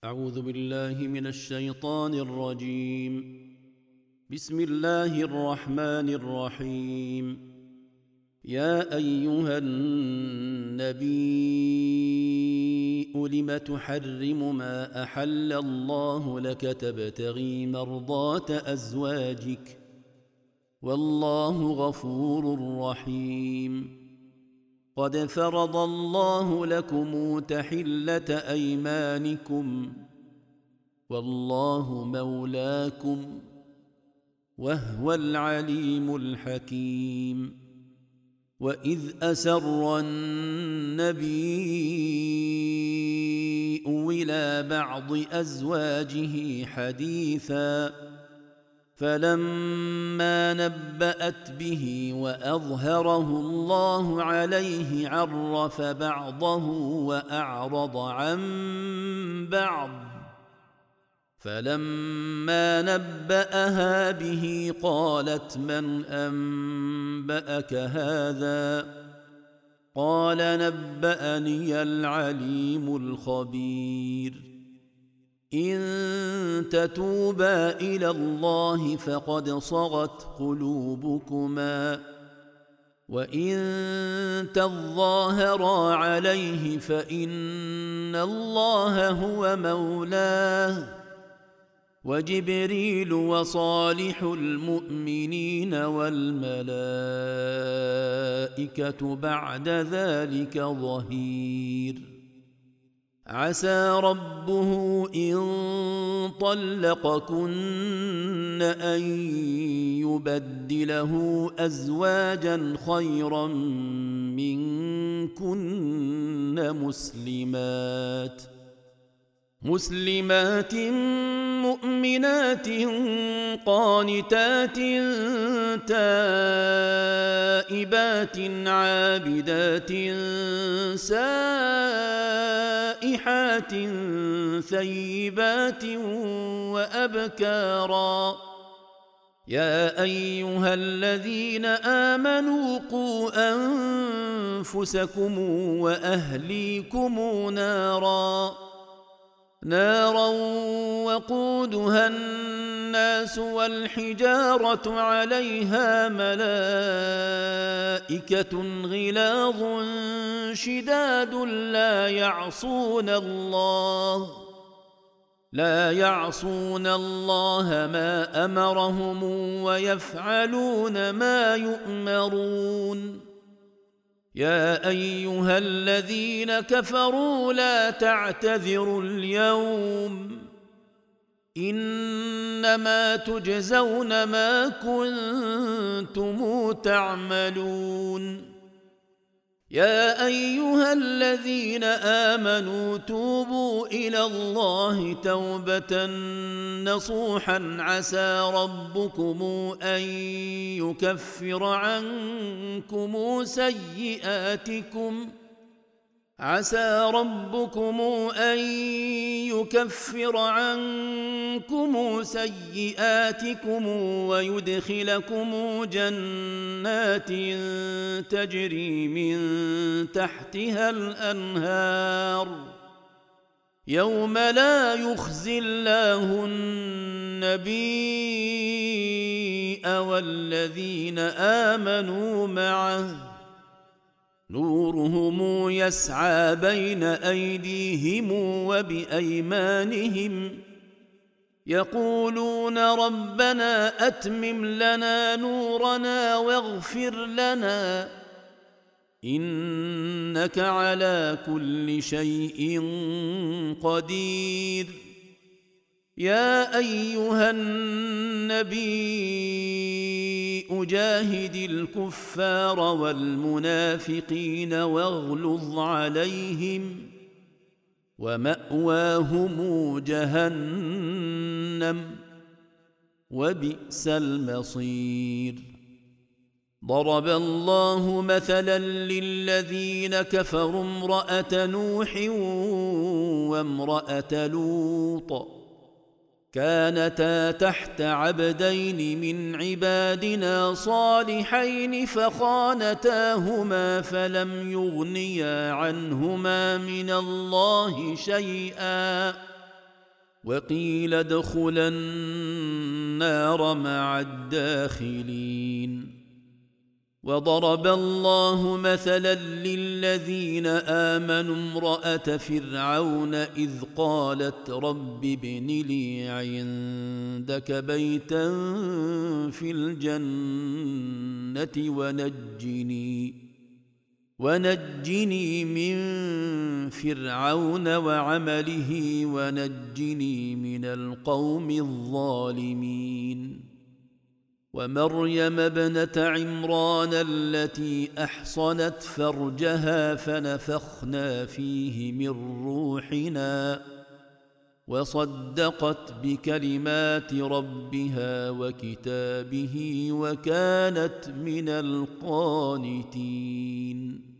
أعوذ بالله من الشيطان الرجيم. بسم الله الرحمن الرحيم. يا أيها النبي لم تحرم ما أحل الله لك تبتغي مرضات أزواجك والله غفور رحيم. قد فرض الله لكم تحلة أيمانكم والله مولاكم وهو العليم الحكيم. وإذ أسر النبي إلى بعض أزواجه حديثا فلما نبأت به وأظهره الله عليه عرف بعضه وأعرض عن بعض فلما نبأها به قالت من أنبأك هذا قال نبأني العليم الخبير. إن تتوبا إلى الله فقد صغت قلوبكما وإن تظاهرا عليه فإن الله هو مولاه وجبريل وصالح المؤمنين والملائكة بعد ذلك ظهير. عسى ربه إن طلقكن أن يبدله أزواجا خيرا منكن مسلمات مؤمنات قانتات تائبات عابدات سائحات ثيبات وأبكارا. يا أيها الذين آمنوا قوا أنفسكم وأهليكم نارا وقودها الناس والحجارة عليها ملائكة غلاظ شداد لا يعصون الله ما أمرهم ويفعلون ما يؤمرون. يا أيها الذين كفروا لا تعتذروا اليوم إنما تجزون ما كنتم تعملون. يا أيها الذين آمنوا توبوا إلى الله توبة نصوحا عسى ربكم أن يكفر عنكم سيئاتكم ويدخلكم جنات تجري من تحتها الأنهار يوم لا يخزي الله النبي والذين آمنوا معه نورهم يسعى بين أيديهم وبأيمانهم يقولون ربنا أتمم لنا نورنا واغفر لنا إنك على كل شيء قدير. يا أيها النبي جاهد الكفار والمنافقين واغلظ عليهم ومأواهم جهنم وبئس المصير. ضرب الله مثلا للذين كفروا امرأة نوح وامرأة لوط كانتا تحت عبدين من عبادنا صالحين فخانتاهما فلم يغنيا عنهما من الله شيئا وقيل ادخلا النار مع الداخلين. وضرب الله مثلا للذين آمنوا امرأة فرعون إذ قالت رب ابن لي عندك بيتا في الجنة ونجني من فرعون وعمله ونجني من القوم الظالمين. ومريم ابنة عمران التي أحصنت فرجها فنفخنا فيه من روحنا وصدقت بكلمات ربها وكتابه وكانت من القانتين.